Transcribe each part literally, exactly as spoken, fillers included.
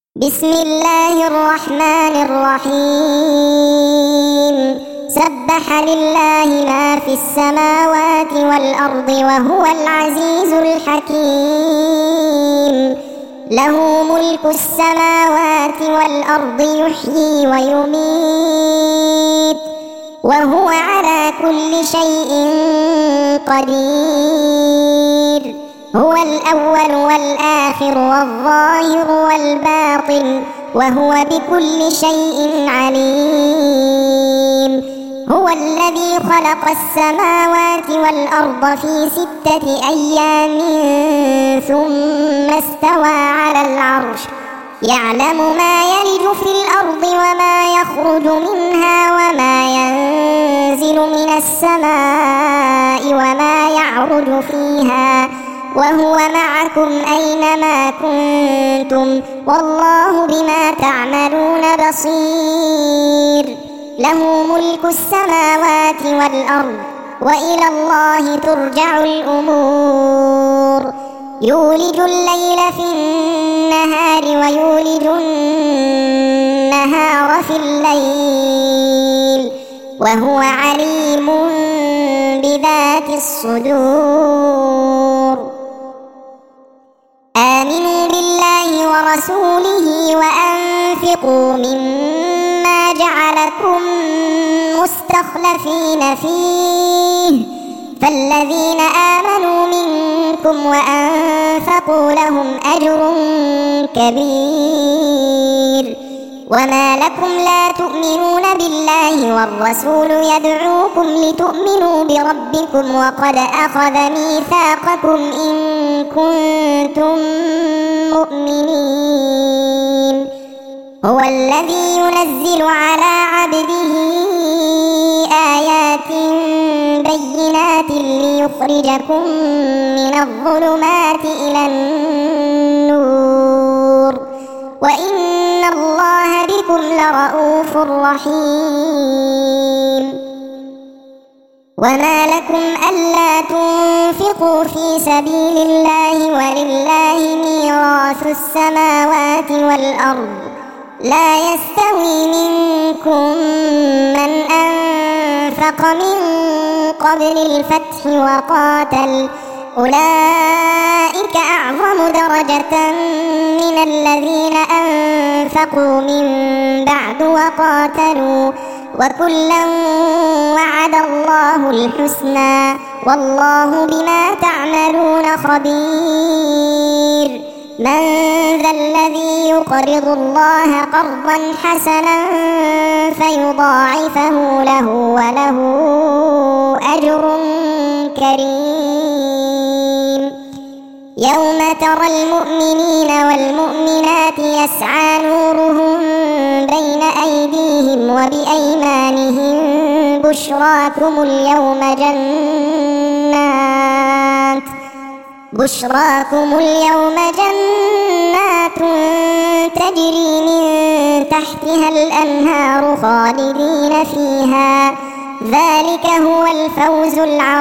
بسم الله الرحمن الرحيم سبح لله ما في السماوات والأرض وهو العزيز الحكيم له ملك السماوات والأرض يحيي ويميت وهو على كل شيء قدير هو الأول والآخر والظاهر والباطن وهو بكل شيء عليم هو الذي خلق السماوات والأرض في ستة أيام ثم استوى على العرش يعلم ما يلج في الأرض وما يخرج منها وما ينزل من السماء وما يعرج فيها وهو معكم أينما كنتم والله بما تعملون بصير له ملك السماوات والأرض وإلى الله ترجع الأمور يولج الليل في النهار ويولج النهار في الليل وهو عليم بذات الصدور آمنوا بالله ورسوله وأنفقوا مما جعلكم مستخلفين فيه فالذين آمنوا منكم وأنفقوا لهم أجر كبير وما لكم لا تؤمنون بالله والرسول يدعوكم لتؤمنوا بربكم وقد أخذ ميثاقكم إن كنتم مؤمنين هو الذي ينزل على عبده آيات بينات ليخرجكم من الظلمات إلى النور وإن الله بكم لرؤوف رحيم وما لكم ألا تنفقوا في سبيل الله ولله ميراث السماوات والأرض لا يستوي منكم من أنفق من قبل الفتح وقاتل أولئك أعظم درجة من الذين أنفقوا من بعد وقاتلوا وكلا وعد الله الحسنى والله بما تعملون خبير من ذا الذي يقرض الله قرضا حسنا فيضاعفه له وله أجر كريم يوم ترى المؤمنين والمؤمنات يسعى نورهم بين أيديهم وبأيمانهم بشراكم اليوم جنات بشراكم اليوم جنات تجري من تحتها الأنهار خالدين فيها ذلك هو الفوز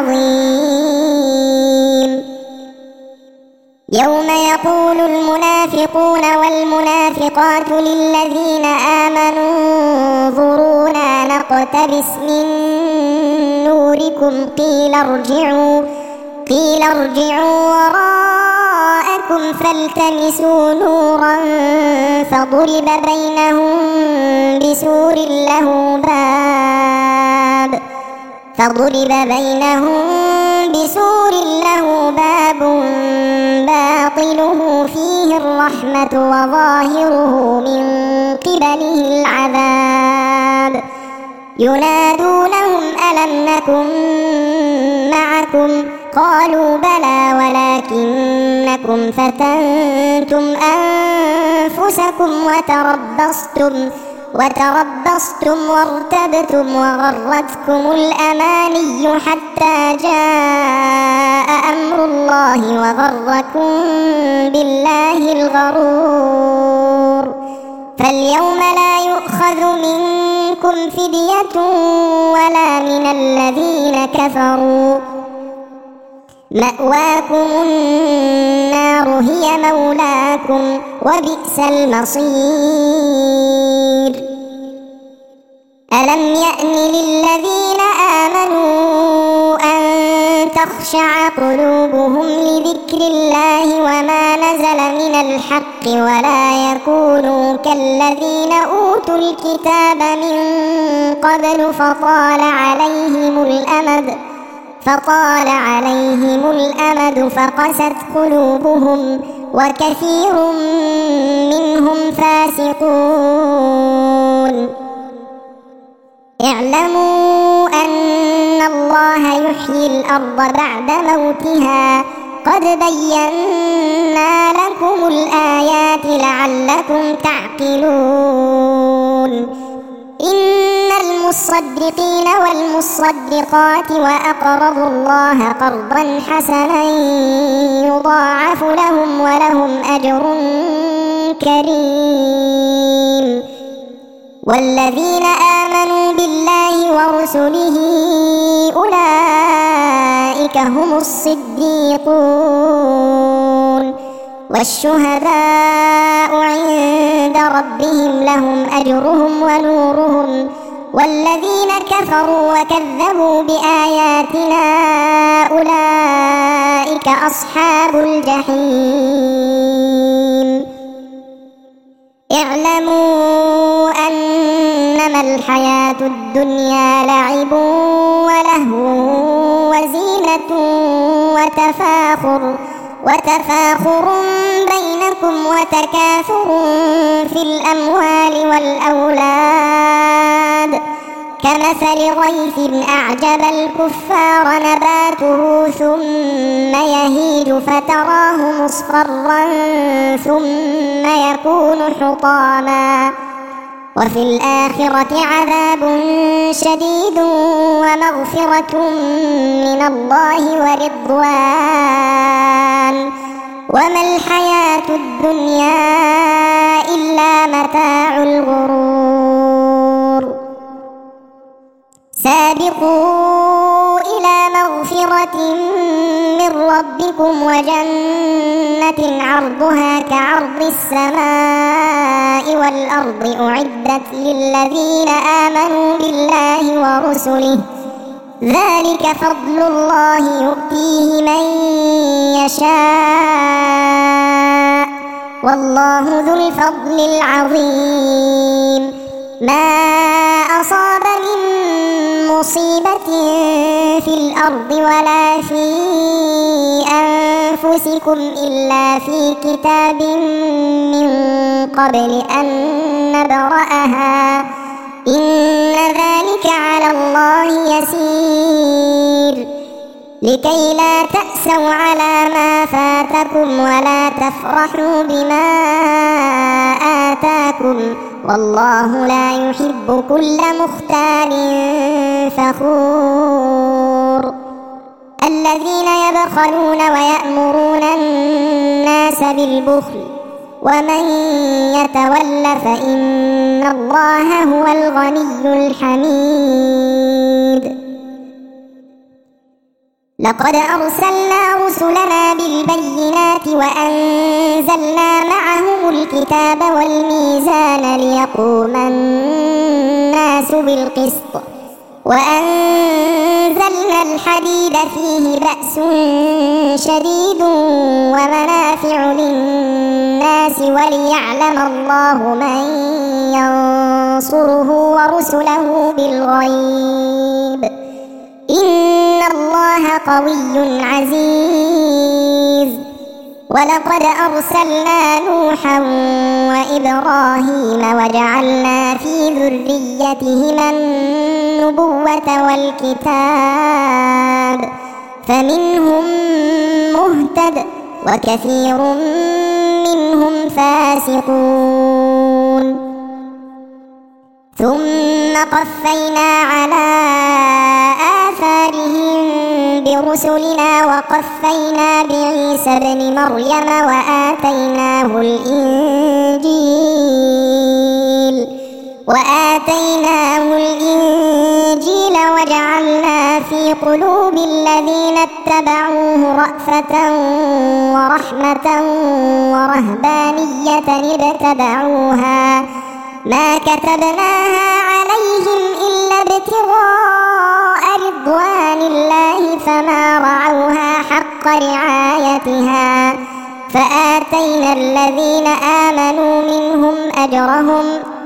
العظيم يوم يقول المنافقون والمنافقات للذين آمنوا انظرونا نقتبس من نوركم قيل ارجعوا قيل ارجعوا وراءكم فالتمسوا نورا فضرب بينهم بسور له باب فضرب بينهم بسور له باب باطنه فيه الرحمة وظاهره من قبله العذاب ينادونهم ألم نكن معكم قالوا بلى ولكنكم فتنتم أنفسكم وتربصتم وتربصتم وارتبتم وغرتكم الأماني حتى جاء أمر الله وغركم بالله الغرور فاليوم لا يؤخذ منكم فدية ولا من الذين كفروا مأواكم النار هي مولاكم وبئس المصير. ألم يأن للذين آمنوا أن تخشع قلوبهم لذكر الله وما نزل من الحق ولا يكونوا كالذين أوتوا الكتاب من قبل فطال عليهم الأمد فطال عليهم الأمد فقست قلوبهم وكثير منهم فاسقون. اعلموا أن الله يحيي الأرض بعد موتها قد بينا لكم الآيات لعلكم تعقلون. إن المصدقين والمصدقات وأقرضوا الله قرضا حسنا يضاعف لهم ولهم أجر كريم. والذين آمنوا بالله ورسله أولئك هم الصديقون والشهداء عند ربهم لهم أجرهم ونورهم. والذين كفروا وكذبوا بآياتنا أولئك أصحاب الجحيم. اعلموا أنما الحياة الدنيا لعب ولهو وزينة وتفاخر وتفاخر بينكم وتكاثر في الأموال والأولاد كمثل غيث أعجب الكفار نباته ثم يهيج فتراه مصفرا ثم يكون حطاما وفي الآخرة عذاب شديد ومغفرة من الله ورضوان وما الحياة الدنيا إلا متاع الغرور. سابقوا إلى مغفرة من ربكم وجنة عرضها كعرض السماء والأرض أعدت للذين آمنوا بالله ورسله ذلك فضل الله يؤتيه من يشاء والله ذو الفضل العظيم. ما أصاب من مصيبة في الأرض ولا في أنفسكم إلا في كتاب من قبل أن نبرأها إن ذلك على الله يسير. لكي لا تأسوا على ما فاتكم ولا تفرحوا بما آتاكم والله لا يحب كل مختال فخور. الذين يبخلون ويأمرون الناس بالبخل ومن يتول فإن الله هو الغني الحميد. لقد أرسلنا رسلنا بالبينات وأنزلنا معهم الكتاب والميزان ليقوم الناس بالقسط وأنزلنا الحديد فيه بأس شديد ومنافع للناس وليعلم الله من ينصره ورسله بالغيب إن الله قوي عزيز. ولقد أرسلنا نوحا وإبراهيم وجعلنا في ذريتهما النبوة والكتاب فمنهم مهتد وكثير منهم فاسقون. ثم قفينا على آثارهم برسلنا وقفينا بعيسى ابن مريم وآتيناه الإنجيل وآتيناه الإنجيل وجعلنا في قلوب الذين اتبعوا اتبعوه رأفة ورحمة ورهبانية ابتدعوها ما كتبناها عليهم إلا ابتغاء رضوان الله فما رعوها حق رعايتها فآتينا الذين آمنوا منهم أجرهم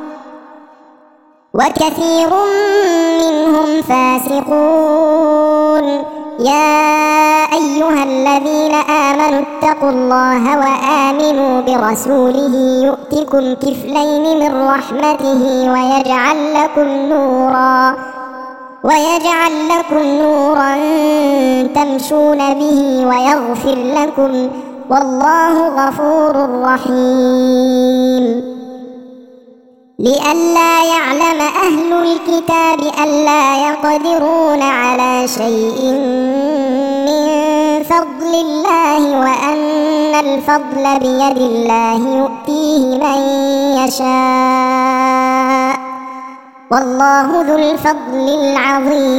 وكثير منهم فاسقون. يا أيها الذين آمنوا اتقوا الله وآمنوا برسوله يؤتكم كفلين من رحمته ويجعل لكم نورا ويجعل لكم نورا تمشون به ويغفر لكم والله غفور رحيم. لئلا يعلم أهل الكتاب ألا يقدرون على شيء من فضل الله وأن الفضل بيد الله يؤتيه من يشاء والله ذو الفضل العظيم.